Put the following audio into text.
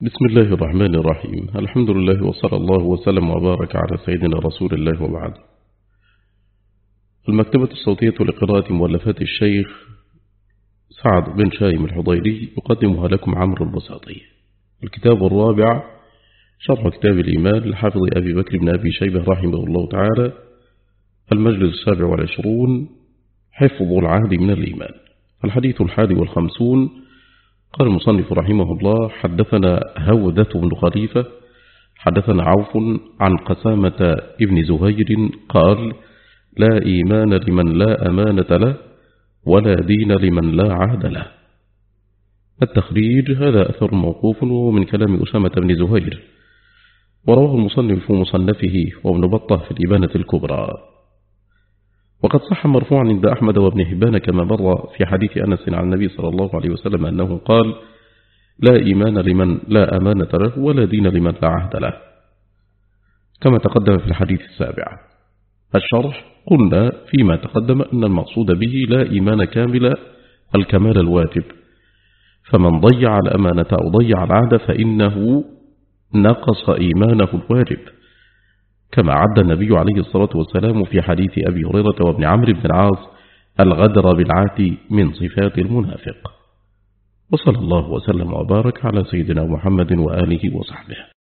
بسم الله الرحمن الرحيم. الحمد لله وصلى الله وسلم وبارك على سيدنا رسول الله وبعد. المكتبة الصوتية لقراءة مؤلفات الشيخ سعد بن شايم الحضيري يقدمها لكم عمرو البساطي. الكتاب الرابع شرح كتاب الإيمان للحافظ أبي بكر بن أبي شيبة رحمه الله تعالى. المجلس 27 حفظ العهد من الإيمان. الحديث 51. قال المصنف رحمه الله: حدثنا هودة بن خليفة حدثنا عوف عن قسامة ابن زهير قال: لا إيمان لمن لا أمانة له ولا دين لمن لا عهد له. التخريج: هذا أثر موقوف وهو من كلام أسامة بن زهير، ورواه المصنف في مصنفه وابن بطة في الإبانة الكبرى. وقد صح مرفوعا عند أحمد وابن حبان كما مر في حديث أنس عن النبي صلى الله عليه وسلم أنه قال: لا إيمان لمن لا أمانة له ولا دين لمن لا عهد له، كما تقدم في الحديث السابع. الشرح: قلنا فيما تقدم أن المقصود به لا إيمان كامل الكمال الواجب، فمن ضيع الأمانة أو ضيع العهد فإنه نقص إيمانه الواجب، كما عد النبي عليه الصلاة والسلام في حديث أبي هريرة وابن عمرو بن العاص الغدر بالعهد من صفات المنافق. وصلى الله وسلم وبارك على سيدنا محمد وآله وصحبه.